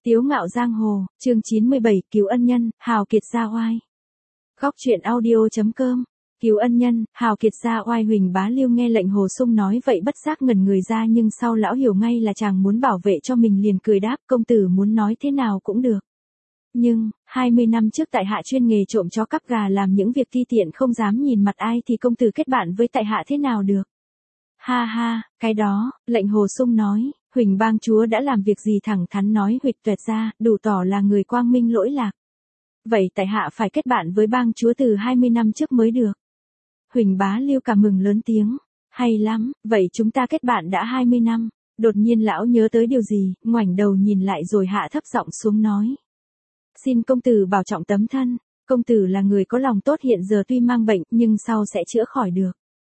Tiếu ngạo giang hồ, chương 97, cứu ân nhân, hào kiệt gia oai. Góc truyện audio.com. Cứu ân nhân, hào kiệt gia oai. Huỳnh Bá Liêu nghe lệnh Hồ Sung nói vậy bất giác ngẩn người ra, nhưng sau lão hiểu ngay là chàng muốn bảo vệ cho mình, liền cười đáp: công tử muốn nói thế nào cũng được. Nhưng, 20 năm trước tại hạ chuyên nghề trộm chó cắp gà, làm những việc ti tiện không dám nhìn mặt ai, thì công tử kết bạn với tại hạ thế nào được? Ha ha, cái đó, lệnh Hồ Sung nói, Huỳnh bang chúa đã làm việc gì thẳng thắn nói huỵch toẹt ra, đủ tỏ là người quang minh lỗi lạc. Vậy tại hạ phải kết bạn với bang chúa từ 20 năm trước mới được. Huỳnh Bá Liêu cảm mừng lớn tiếng, hay lắm, vậy chúng ta kết bạn đã 20 năm. Đột nhiên lão nhớ tới điều gì, ngoảnh đầu nhìn lại rồi hạ thấp giọng xuống nói: xin công tử bảo trọng tấm thân, công tử là người có lòng tốt, hiện giờ tuy mang bệnh, nhưng sau sẽ chữa khỏi được.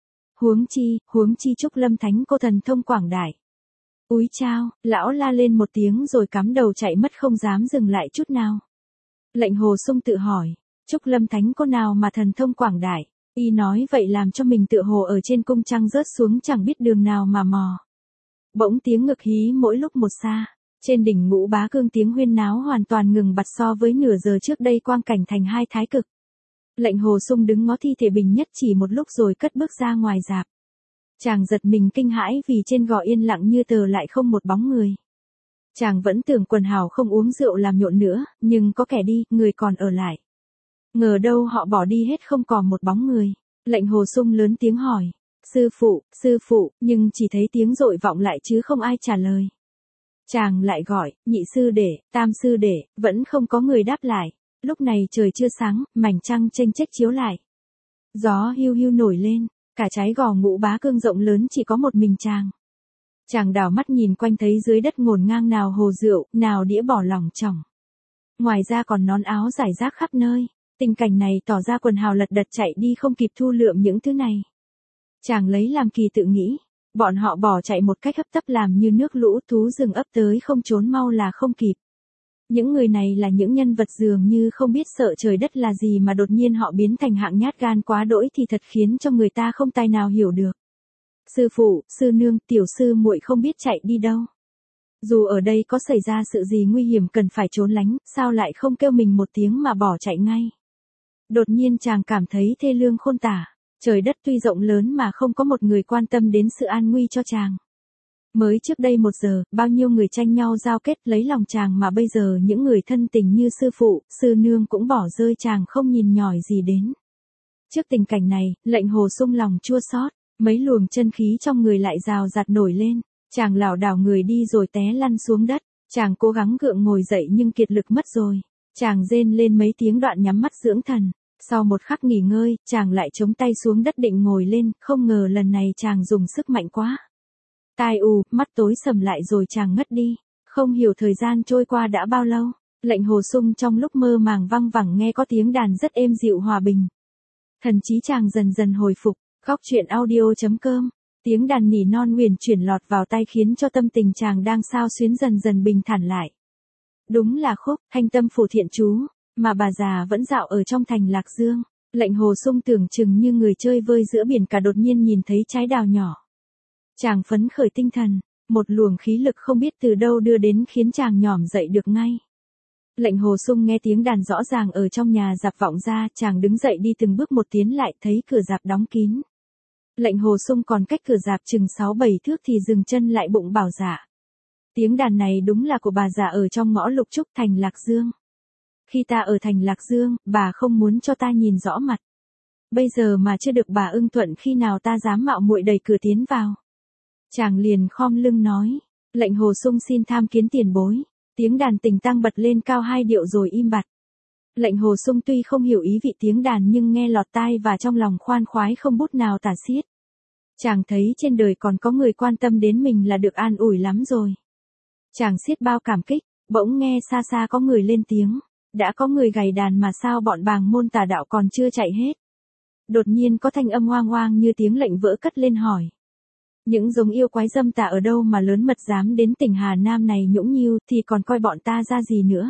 Huống chi Trúc Lâm Thánh cô thần thông quảng đại. Úi chao, lão la lên một tiếng rồi cắm đầu chạy mất, không dám dừng lại chút nào. Lệnh Hồ Sung tự hỏi, Trúc Lâm Thánh cô nào mà thần thông quảng đại? Y nói vậy làm cho mình tựa hồ ở trên cung trăng rớt xuống, chẳng biết đường nào mà mò. Bỗng tiếng ngực hí mỗi lúc một xa. Trên đỉnh Ngũ Bá Cương tiếng huyên náo hoàn toàn ngừng bặt, so với nửa giờ trước đây quang cảnh thành hai thái cực. Lệnh Hồ Sung đứng ngó thi thể Bình Nhất chỉ một lúc rồi cất bước ra ngoài rạp. Chàng giật mình kinh hãi vì trên gò yên lặng như tờ lại không một bóng người. Chàng vẫn tưởng quần hào không uống rượu làm nhộn nữa, nhưng có kẻ đi, người còn ở lại. Ngờ đâu họ bỏ đi hết, không còn một bóng người. Lệnh Hồ Sung lớn tiếng hỏi, sư phụ, nhưng chỉ thấy tiếng dội vọng lại chứ không ai trả lời. Chàng lại gọi, nhị sư đệ, tam sư đệ, vẫn không có người đáp lại. Lúc này trời chưa sáng, mảnh trăng chênh chếch chiếu lại. Gió hiu hiu nổi lên, cả trái gò Ngũ Bá Cương rộng lớn chỉ có một mình chàng. Chàng đảo mắt nhìn quanh thấy dưới đất ngổn ngang nào hồ rượu, nào đĩa bỏ lỏng chỏng. Ngoài ra còn nón áo rải rác khắp nơi. Tình cảnh này tỏ ra quần hào lật đật chạy đi không kịp thu lượm những thứ này. Chàng lấy làm kỳ tự nghĩ, bọn họ bỏ chạy một cách hấp tấp làm như nước lũ, thú rừng ấp tới không trốn mau là không kịp. Những người này là những nhân vật dường như không biết sợ trời đất là gì, mà đột nhiên họ biến thành hạng nhát gan quá đỗi thì thật khiến cho người ta không tài nào hiểu được. Sư phụ, sư nương, tiểu sư muội không biết chạy đi đâu. Dù ở đây có xảy ra sự gì nguy hiểm cần phải trốn lánh, sao lại không kêu mình một tiếng mà bỏ chạy ngay. Đột nhiên chàng cảm thấy thê lương khôn tả. Trời đất tuy rộng lớn mà không có một người quan tâm đến sự an nguy cho chàng. Mới trước đây 1 giờ, bao nhiêu người tranh nhau giao kết lấy lòng chàng, mà bây giờ những người thân tình như sư phụ, sư nương cũng bỏ rơi chàng không nhìn nhỏi gì đến. Trước tình cảnh này, lệnh Hồ Sung lòng chua xót, mấy luồng chân khí trong người lại rào rạt nổi lên. Chàng lảo đảo người đi rồi té lăn xuống đất. Chàng cố gắng gượng ngồi dậy nhưng kiệt lực mất rồi. Chàng rên lên mấy tiếng đoạn nhắm mắt dưỡng thần. Sau một khắc nghỉ ngơi, chàng lại chống tay xuống đất định ngồi lên, không ngờ lần này chàng dùng sức mạnh quá. Tai mắt tối sầm lại rồi chàng ngất đi. Không hiểu thời gian trôi qua đã bao lâu. Lệnh Hồ Sung trong lúc mơ màng văng vẳng nghe có tiếng đàn rất êm dịu hòa bình. Thần trí chàng dần dần hồi phục. Góc truyện audio.com. Tiếng đàn nỉ non huyền chuyển lọt vào tai khiến cho tâm tình chàng đang xao xuyến dần dần bình thản lại. Đúng là khúc Thanh Tâm Phủ Thiện Chú, mà bà già vẫn dạo ở trong thành Lạc Dương. Lệnh Hồ Sung tưởng chừng như người chơi vơi giữa biển cả, đột nhiên nhìn thấy trái đào nhỏ. Chàng phấn khởi tinh thần, một luồng khí lực không biết từ đâu đưa đến khiến chàng nhỏm dậy được ngay. Lệnh Hồ Sung nghe tiếng đàn rõ ràng ở trong nhà rạp vọng ra, chàng đứng dậy đi từng bước một tiến lại, thấy cửa rạp đóng kín. Lệnh Hồ Sung còn cách cửa rạp chừng 6-7 thước thì dừng chân lại, bụng bảo dạ. Tiếng đàn này đúng là của bà già ở trong ngõ Lục Trúc thành Lạc Dương. Khi ta ở thành Lạc Dương, bà không muốn cho ta nhìn rõ mặt. Bây giờ mà chưa được bà ưng thuận, khi nào ta dám mạo muội đẩy cửa tiến vào. Chàng liền khom lưng nói, lệnh Hồ Sung xin tham kiến tiền bối. Tiếng đàn tình tăng bật lên cao 2 điệu rồi im bặt. Lệnh Hồ Sung tuy không hiểu ý vị tiếng đàn nhưng nghe lọt tai và trong lòng khoan khoái không bút nào tả xiết. Chàng thấy trên đời còn có người quan tâm đến mình là được an ủi lắm rồi. Chàng xiết bao cảm kích, bỗng nghe xa xa có người lên tiếng. Đã có người gảy đàn mà sao bọn bàng môn tà đạo còn chưa chạy hết. Đột nhiên có thanh âm oang oang như tiếng lệnh vỡ cất lên hỏi. Những giống yêu quái dâm tà ở đâu mà lớn mật dám đến tỉnh Hà Nam này nhũng nhiêu, thì còn coi bọn ta ra gì nữa.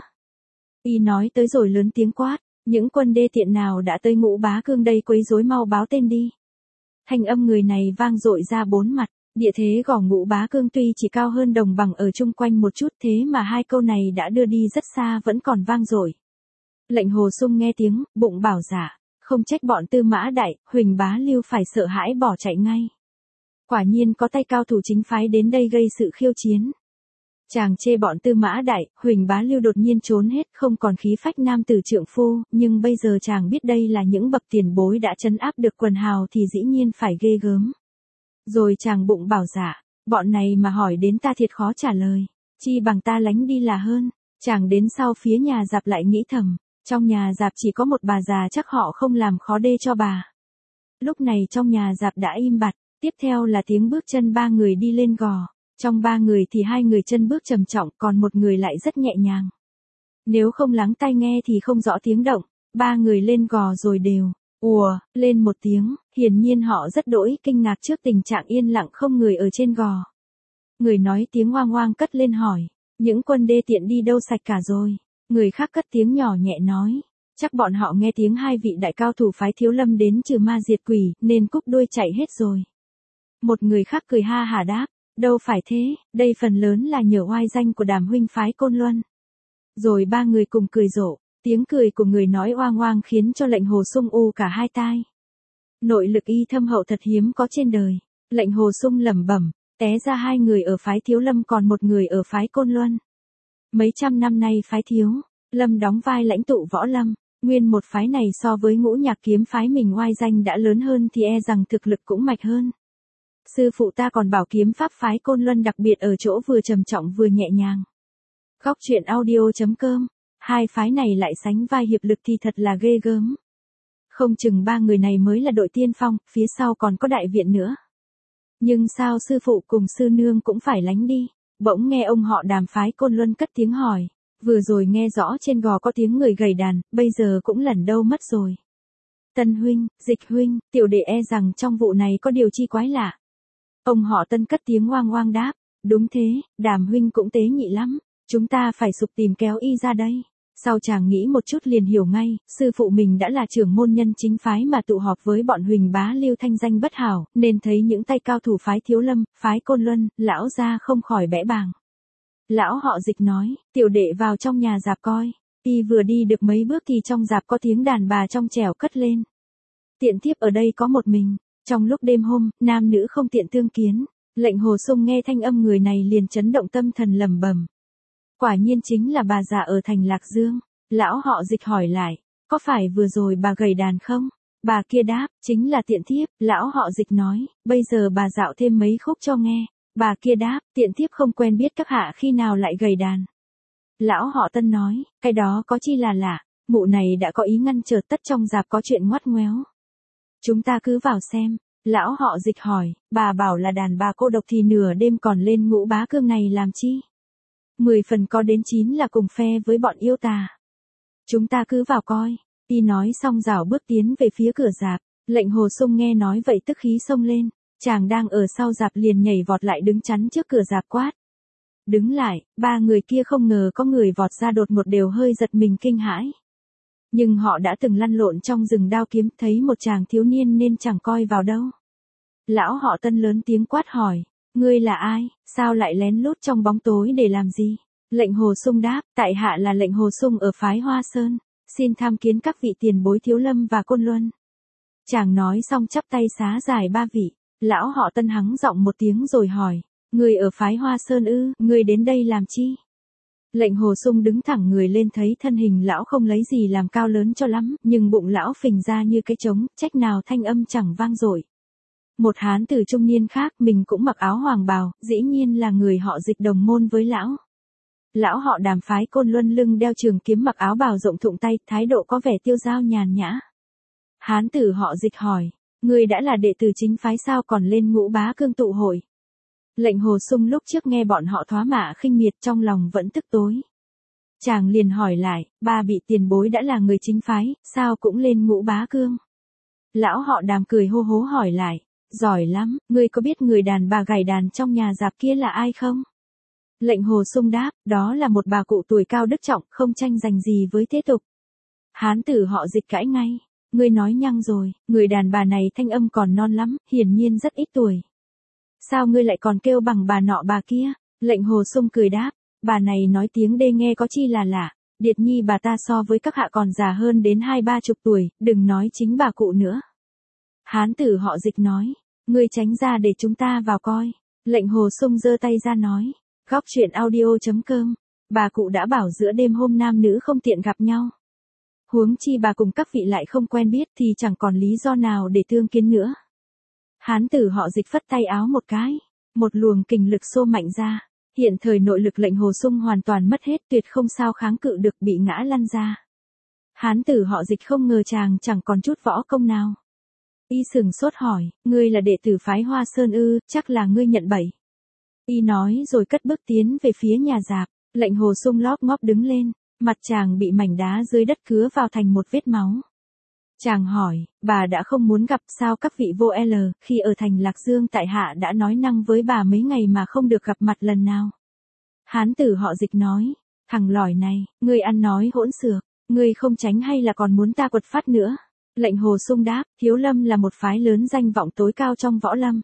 Y nói tới rồi lớn tiếng quát, những quân đê tiện nào đã tới Ngũ Bá Cương đây quấy rối mau báo tên đi. Thanh âm người này vang dội ra 4 mặt, Địa thế Gò Ngũ Bá Cương tuy chỉ cao hơn đồng bằng ở chung quanh một chút thế mà hai câu này đã đưa đi rất xa vẫn còn vang dội. Lệnh Hồ Xung nghe tiếng, bụng bảo dạ, không trách bọn Tư Mã Đại, Huỳnh Bá Lưu phải sợ hãi bỏ chạy ngay. Quả nhiên có tay cao thủ chính phái đến đây gây sự khiêu chiến. Chàng chê bọn Tư Mã Đại, Huỳnh Bá Lưu đột nhiên trốn hết không còn khí phách nam tử trượng phu, nhưng bây giờ chàng biết đây là những bậc tiền bối đã trấn áp được quần hào thì dĩ nhiên phải ghê gớm. Rồi chàng bụng bảo dạ, bọn này mà hỏi đến ta thiệt khó trả lời, chi bằng ta lánh đi là hơn. Chàng đến sau phía nhà Dạp lại nghĩ thầm, trong nhà Dạp chỉ có một bà già chắc họ không làm khó đê cho bà. Lúc này trong nhà Dạp đã im bặt, tiếp theo là tiếng bước chân ba người đi lên gò. Trong ba người thì hai người chân bước trầm trọng còn một người lại rất nhẹ nhàng. Nếu không lắng tai nghe thì không rõ tiếng động, ba người lên gò rồi đều, ùa, lên một tiếng, hiển nhiên họ rất đỗi kinh ngạc trước tình trạng yên lặng không người ở trên gò. Người nói tiếng oang oang cất lên hỏi, những quân đê tiện đi đâu sạch cả rồi. Người khác cất tiếng nhỏ nhẹ nói, chắc bọn họ nghe tiếng hai vị đại cao thủ phái Thiếu Lâm đến trừ ma diệt quỷ nên cúp đuôi chạy hết rồi. Một người khác cười ha hả đáp, đâu phải thế, đây phần lớn là nhờ oai danh của Đàm huynh phái Côn Luân. Rồi ba người cùng cười rộ, tiếng cười của người nói oang oang khiến cho Lệnh Hồ Xung u cả hai tai. Nội lực y thâm hậu thật hiếm có trên đời. Lệnh Hồ Xung lẩm bẩm, té ra hai người ở phái Thiếu Lâm còn một người ở phái Côn Luân. Mấy trăm năm nay phái Thiếu Lâm đóng vai lãnh tụ võ lâm, nguyên một phái này so với Ngũ Nhạc kiếm phái mình oai danh đã lớn hơn thì e rằng thực lực cũng mạnh hơn. Sư phụ ta còn bảo kiếm pháp phái Côn Luân đặc biệt ở chỗ vừa trầm trọng vừa nhẹ nhàng. Góc truyện audio.com, hai phái này lại sánh vai hiệp lực thì thật là ghê gớm. Không chừng ba người này mới là đội tiên phong, phía sau còn có đại viện nữa. Nhưng sao sư phụ cùng sư nương cũng phải lánh đi? Bỗng nghe ông họ Đàm phái Côn Luân cất tiếng hỏi, vừa rồi nghe rõ trên gò có tiếng người gầy đàn, bây giờ cũng lẩn đâu mất rồi. Tân huynh, Dịch huynh, tiểu đệ e rằng trong vụ này có điều chi quái lạ. Ông họ Tân cất tiếng oang oang đáp, đúng thế, Đàm huynh cũng tế nhị lắm, chúng ta phải sục tìm kéo y ra đây. Sau chàng nghĩ một chút liền hiểu ngay, sư phụ mình đã là trưởng môn nhân chính phái mà tụ họp với bọn Huỳnh Bá Lưu thanh danh bất hảo, nên thấy những tay cao thủ phái Thiếu Lâm, phái Côn Luân, lão ra không khỏi bẽ bàng. Lão họ Dịch nói, tiểu đệ vào trong nhà Dạp coi, y vừa đi được mấy bước thì trong Dạp có tiếng đàn bà trong trẻo cất lên. Tiện thiếp ở đây có một mình, trong lúc đêm hôm, nam nữ không tiện tương kiến. Lệnh Hồ Xung nghe thanh âm người này liền chấn động tâm thần lẩm bẩm. Quả nhiên chính là bà già ở thành Lạc Dương. Lão họ Dịch hỏi lại, có phải vừa rồi bà gầy đàn không? Bà kia đáp, chính là tiện thiếp. Lão họ Dịch nói, bây giờ bà dạo thêm mấy khúc cho nghe. Bà kia đáp, tiện thiếp không quen biết các hạ khi nào lại gầy đàn. Lão họ Tân nói, cái đó có chi là lạ, mụ này đã có ý ngăn trở tất trong Dạp có chuyện ngoắt ngoéo. Chúng ta cứ vào xem. Lão họ Dịch hỏi, bà bảo là đàn bà cô độc thì nửa đêm còn lên Ngũ Bá Cương này làm chi? 10 phần có đến 9 là cùng phe với bọn yêu tà. Chúng ta cứ vào coi. Y nói xong rảo bước tiến về phía cửa Dạp. Lệnh Hồ Xung nghe nói vậy tức khí xông lên. Chàng đang ở sau Dạp liền nhảy vọt lại đứng chắn trước cửa Dạp quát. Đứng lại, ba người kia không ngờ có người vọt ra đột ngột đều hơi giật mình kinh hãi. Nhưng họ đã từng lăn lộn trong rừng đao kiếm thấy một chàng thiếu niên nên chẳng coi vào đâu. Lão họ Tân lớn tiếng quát hỏi, ngươi là ai, sao lại lén lút trong bóng tối để làm gì? Lệnh Hồ Xung đáp, tại hạ là Lệnh Hồ Xung ở phái Hoa Sơn, xin tham kiến các vị tiền bối Thiếu Lâm và Côn Luân. Chàng nói xong chắp tay xá dài ba vị. Lão họ Tân hắng giọng một tiếng rồi hỏi, người ở phái Hoa Sơn ư, người đến đây làm chi? Lệnh Hồ Xung đứng thẳng người lên thấy thân hình lão không lấy gì làm cao lớn cho lắm, nhưng bụng lão phình ra như cái trống, trách nào thanh âm chẳng vang dội. Một hán tử trung niên khác mình cũng mặc áo hoàng bào, dĩ nhiên là người họ Dịch đồng môn với lão. Lão họ Đàm phái Côn Luân lưng đeo trường kiếm mặc áo bào rộng thụng tay, thái độ có vẻ tiêu dao nhàn nhã. Hán tử họ Dịch hỏi, người đã là đệ tử chính phái sao còn lên Ngũ Bá Cương tụ hội? Lệnh Hồ Xung lúc trước nghe bọn họ thoá mạ khinh miệt trong lòng vẫn tức tối. Chàng liền hỏi lại, ba vị tiền bối đã là người chính phái, sao cũng lên Ngũ Bá Cương? Lão họ Đàm cười hô hố hỏi lại, giỏi lắm, ngươi có biết người đàn bà gầy đàn trong nhà Dạp kia là ai không? Lệnh Hồ Xung đáp, đó là một bà cụ tuổi cao đức trọng, không tranh giành gì với thế tục. Hán tử họ Dịch cãi ngay, ngươi nói nhăng rồi, người đàn bà này thanh âm còn non lắm, hiển nhiên rất ít tuổi. Sao ngươi lại còn kêu bằng bà nọ bà kia? Lệnh Hồ Sung cười đáp, bà này nói tiếng Đê nghe có chi là lạ, Điệt Nhi bà ta so với các hạ còn già hơn đến 20-30 tuổi, đừng nói chính bà cụ nữa. Hán tử họ Dịch nói, ngươi tránh ra để chúng ta vào coi. Lệnh Hồ Sung giơ tay ra nói, góc chuyện audio.com, bà cụ đã bảo giữa đêm hôm nam nữ không tiện gặp nhau. Huống chi bà cùng các vị lại không quen biết thì chẳng còn lý do nào để tương kiến nữa. Hán tử họ Dịch phất tay áo một cái, một luồng kình lực xô mạnh ra, hiện thời nội lực Lệnh Hồ Sung hoàn toàn mất hết, tuyệt không sao kháng cự được, bị ngã lăn ra. Hán tử họ Dịch không ngờ chàng chẳng còn chút võ công nào. Y sừng sốt hỏi, ngươi là đệ tử phái Hoa Sơn ư? Chắc là ngươi nhận bẫy. Y nói rồi cất bước tiến về phía nhà rạp. Lệnh Hồ Sung lóp ngóp đứng lên, mặt chàng bị mảnh đá dưới đất cứa vào thành một vết máu. Chàng hỏi, bà đã không muốn gặp sao các vị vô L, khi ở thành Lạc Dương tại hạ đã nói năng với bà mấy ngày mà không được gặp mặt lần nào. Hán tử họ Dịch nói, thằng lỏi này, ngươi ăn nói hỗn xược, ngươi không tránh hay là còn muốn ta quật phát nữa? Lệnh Hồ Sung đáp, Thiếu Lâm là một phái lớn danh vọng tối cao trong võ lâm.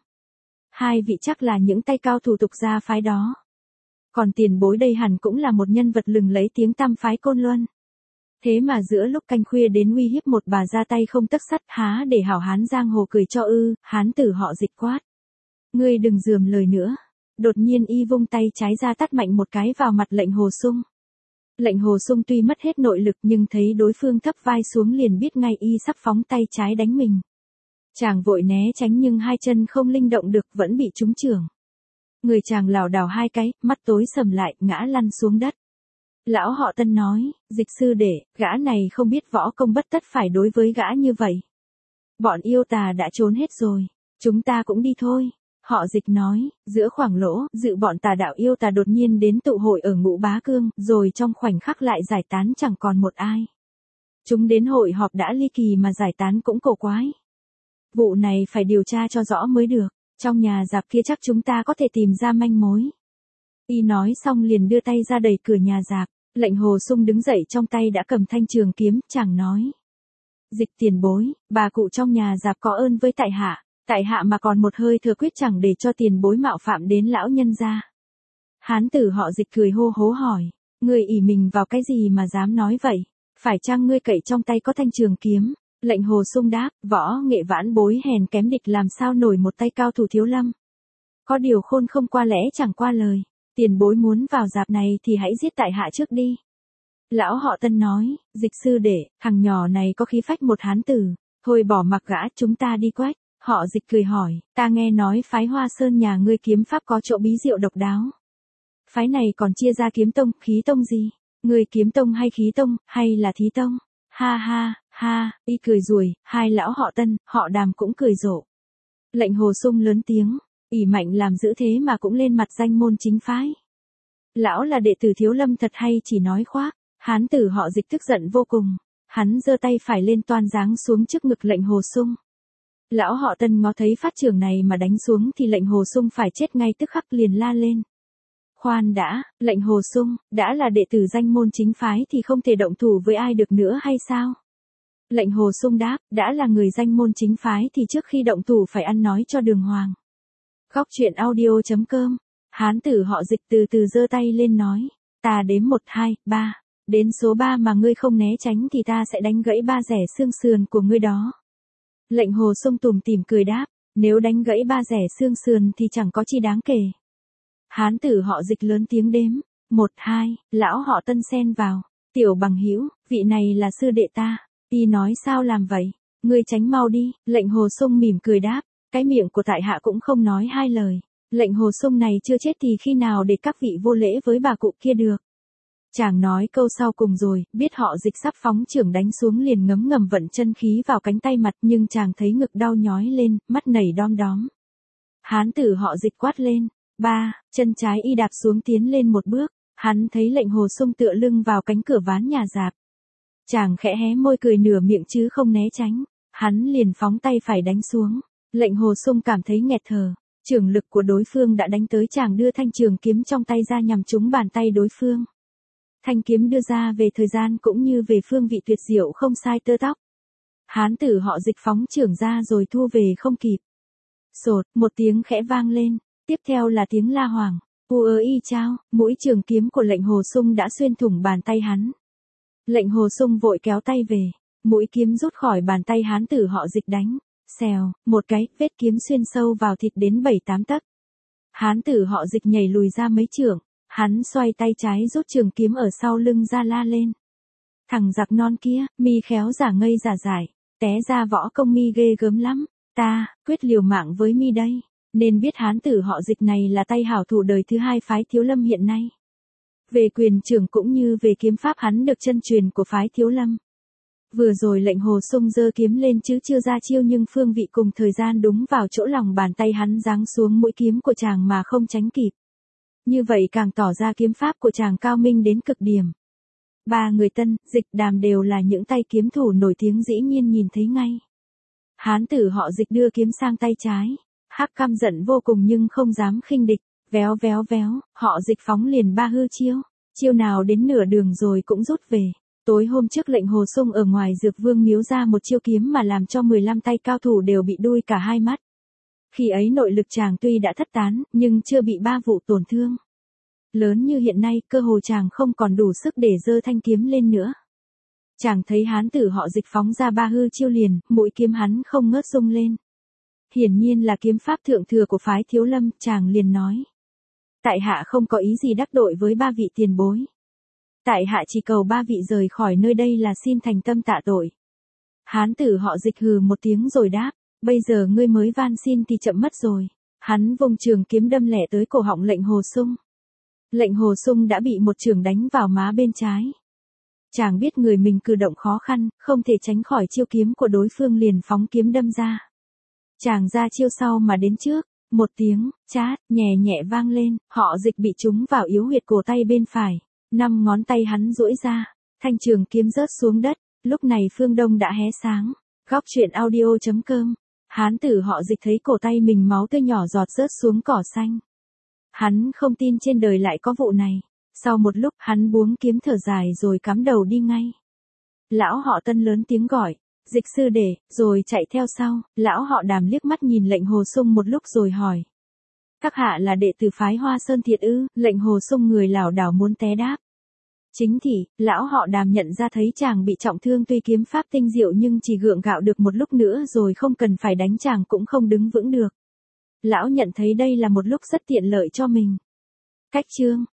Hai vị chắc là những tay cao thủ tục gia phái đó. Còn tiền bối đây hẳn cũng là một nhân vật lừng lấy tiếng tăm phái Côn Luân. Thế mà giữa lúc canh khuya đến uy hiếp một bà ra tay không tấc sắt, há để hảo hán giang hồ cười cho ư? Hán tử họ Dịch quát, ngươi đừng dườm lời nữa. Đột nhiên y vung tay trái ra tát mạnh một cái vào mặt Lệnh Hồ Sung. Lệnh Hồ Sung tuy mất hết nội lực nhưng thấy đối phương thấp vai xuống liền biết ngay y sắp phóng tay trái đánh mình. Chàng vội né tránh nhưng hai chân không linh động được, vẫn bị trúng chưởng. Người chàng lảo đảo hai cái, mắt tối sầm lại, ngã lăn xuống đất. Lão họ Tân nói, Dịch sư đệ, gã này không biết võ công, bất tất phải đối với gã như vậy. Bọn yêu tà đã trốn hết rồi, chúng ta cũng đi thôi. Họ Dịch nói, giữa khoảng lỗ, dự bọn tà đạo yêu tà đột nhiên đến tụ hội ở Ngũ Bá Cương, rồi trong khoảnh khắc lại giải tán chẳng còn một ai. Chúng đến hội họp đã ly kỳ mà giải tán cũng cổ quái. Vụ này phải điều tra cho rõ mới được, trong nhà rạp kia chắc chúng ta có thể tìm ra manh mối. Y nói xong liền đưa tay ra đẩy cửa nhà rạp. Lệnh Hồ Sung đứng dậy, trong tay đã cầm thanh trường kiếm, chàng nói. Dịch tiền bối, bà cụ trong nhà rạp có ơn với tại hạ mà còn một hơi thừa quyết chẳng để cho tiền bối mạo phạm đến lão nhân gia. Hán tử họ Dịch cười hô hố hỏi, ngươi ỷ mình vào cái gì mà dám nói vậy? Phải chăng ngươi cậy trong tay có thanh trường kiếm? Lệnh Hồ Sung đáp, võ nghệ vãn bối hèn kém địch làm sao nổi một tay cao thủ Thiếu Lâm. Có điều khôn không qua lẽ chẳng qua lời, tiền bối muốn vào rạp này thì hãy giết tại hạ trước đi. Lão họ Tân nói, Dịch sư đệ, thằng nhỏ này có khí phách một hán tử, thôi bỏ mặc gã, chúng ta đi quách. Họ Dịch cười hỏi, ta nghe nói phái Hoa Sơn nhà ngươi kiếm pháp có chỗ bí diệu độc đáo. Phái này còn chia ra kiếm tông, khí tông gì? Ngươi kiếm tông hay khí tông, hay là thí tông? Ha ha, ha, y cười rùi, hai lão họ Tân, họ Đàm cũng cười rộ. Lệnh Hồ Sung lớn tiếng, ỷ mạnh làm dữ thế mà cũng lên mặt danh môn chính phái. Lão là đệ tử Thiếu Lâm thật hay chỉ nói khoác? Hán tử họ Dịch tức giận vô cùng, hắn giơ tay phải lên toan giáng xuống trước ngực Lệnh Hồ Sung. Lão họ Tân ngó thấy phát trưởng này mà đánh xuống thì Lệnh Hồ Sung phải chết ngay tức khắc, liền la lên. Khoan đã, Lệnh Hồ Sung, đã là đệ tử danh môn chính phái thì không thể động thủ với ai được nữa hay sao? Lệnh Hồ Sung đáp, đã là người danh môn chính phái thì trước khi động thủ phải ăn nói cho đường hoàng. Góc chuyện audio.com, hán tử họ Dịch từ từ giơ tay lên nói, ta đếm 1, 2, 3, đến số 3 mà ngươi không né tránh thì ta sẽ đánh gãy 3 rẻ xương sườn của ngươi đó. Lệnh Hồ Sung tủm tỉm cười đáp, nếu đánh gãy 3 rẻ xương sườn thì chẳng có chi đáng kể. Hán tử họ Dịch lớn tiếng đếm, 1, 2, lão họ Tân xen vào, tiểu bằng hữu, vị này là sư đệ ta. Y nói sao làm vậy? Ngươi tránh mau đi. Lệnh Hồ Sung mỉm cười đáp, cái miệng của tại hạ cũng không nói hai lời. Lệnh Hồ Sung này chưa chết thì khi nào để các vị vô lễ với bà cụ kia được? Chàng nói câu sau cùng rồi, biết họ Dịch sắp phóng chưởng đánh xuống liền ngấm ngầm vận chân khí vào cánh tay mặt, nhưng chàng thấy ngực đau nhói lên, mắt nảy đom đóm. Hán tử họ Dịch quát lên, 3, chân trái y đạp xuống tiến lên một bước, hắn thấy Lệnh Hồ Sung tựa lưng vào cánh cửa ván nhà rạp. Chàng khẽ hé môi cười nửa miệng chứ không né tránh, hắn liền phóng tay phải đánh xuống. Lệnh Hồ Sung cảm thấy nghẹt thở, chưởng lực của đối phương đã đánh tới, chàng đưa thanh trường kiếm trong tay ra nhằm trúng bàn tay đối phương. Thanh kiếm đưa ra về thời gian cũng như về phương vị tuyệt diệu không sai tơ tóc. Hán tử họ Dịch phóng chưởng ra rồi thu về không kịp. Sột, một tiếng khẽ vang lên, Tiếp theo là tiếng la hoảng. Y chao, mũi trường kiếm của lệnh Hồ Sung đã xuyên thủng bàn tay hắn. Lệnh Hồ Sung vội kéo tay về. Mũi kiếm rút khỏi bàn tay hán tử họ Dịch đánh. Xèo, một cái, vết kiếm xuyên sâu vào thịt đến 7-8 tấc. Hán tử họ Dịch nhảy lùi ra mấy trượng. Hắn xoay tay trái rút trường kiếm ở sau lưng ra la lên. Thằng giặc non kia, mi khéo giả ngây giả dại, té ra võ công mi ghê gớm lắm. Ta, quyết liều mạng với mi đây. Nên biết hán tử họ Dịch này là tay hảo thủ đời thứ 2 phái Thiếu Lâm hiện nay. Về quyền trưởng cũng như về kiếm pháp hắn được chân truyền của phái Thiếu Lâm. Vừa rồi lệnh Hồ Sung giơ kiếm lên chứ chưa ra chiêu nhưng phương vị cùng thời gian đúng vào chỗ lòng bàn tay hắn giáng xuống mũi kiếm của chàng mà không tránh kịp. Như vậy càng tỏ ra kiếm pháp của chàng cao minh đến cực điểm. Ba người Tân, Dịch, Đàm đều là những tay kiếm thủ nổi tiếng dĩ nhiên nhìn thấy ngay. Hán tử họ Dịch đưa kiếm sang tay trái. Hắc căm giận vô cùng nhưng không dám khinh địch. Véo véo véo, họ Dịch phóng liền 3 hư chiêu. Chiêu nào đến nửa đường rồi cũng rút về. Tối hôm trước lệnh Hồ Sung ở ngoài Dược Vương miếu ra một chiêu kiếm mà làm cho 15 tay cao thủ đều bị đui cả hai mắt. Khi ấy nội lực chàng tuy đã thất tán, nhưng chưa bị 3 vụ tổn thương lớn như hiện nay, cơ hồ chàng không còn đủ sức để giơ thanh kiếm lên nữa. Chàng thấy hán tử họ Dịch phóng ra 3 hư chiêu liền, mũi kiếm hắn không ngớt rung lên. Hiển nhiên là kiếm pháp thượng thừa của phái Thiếu Lâm, chàng liền nói. Tại hạ không có ý gì đắc tội với 3 vị tiền bối. Tại hạ chỉ cầu 3 vị rời khỏi nơi đây là xin thành tâm tạ tội. Hán tử họ Dịch hừ một tiếng rồi đáp, bây giờ ngươi mới van xin thì chậm mất rồi. Hắn vùng trường kiếm đâm lẻ tới cổ họng lệnh Hồ Sung. Lệnh Hồ Sung đã bị một chưởng đánh vào má bên trái. Chàng biết người mình cử động khó khăn, không thể tránh khỏi chiêu kiếm của đối phương liền phóng kiếm đâm ra. Chàng ra chiêu sau mà đến trước, một tiếng, chát, nhẹ nhẹ vang lên, họ Dịch bị trúng vào yếu huyệt cổ tay bên phải. 5 ngón tay hắn duỗi ra, thanh trường kiếm rớt xuống đất, lúc này phương đông đã hé sáng. Góc truyện audio.com. Hán tử họ Dịch thấy cổ tay mình máu tươi nhỏ giọt rớt xuống cỏ xanh. Hắn không tin trên đời lại có vụ này. Sau một lúc hắn buông kiếm thở dài rồi cắm đầu đi ngay. Lão họ Tân lớn tiếng gọi, Dịch sư đệ, rồi chạy theo sau. Lão họ Đàm liếc mắt nhìn lệnh Hồ Sung một lúc rồi hỏi. Các hạ là đệ tử phái Hoa Sơn Thiệt ư? Lệnh Hồ Sung người lảo đảo muốn té đáp. Chính thị, lão họ Đàm nhận ra thấy chàng bị trọng thương tuy kiếm pháp tinh diệu nhưng chỉ gượng gạo được một lúc nữa rồi không cần phải đánh chàng cũng không đứng vững được. Lão nhận thấy đây là một lúc rất tiện lợi cho mình. Cách chương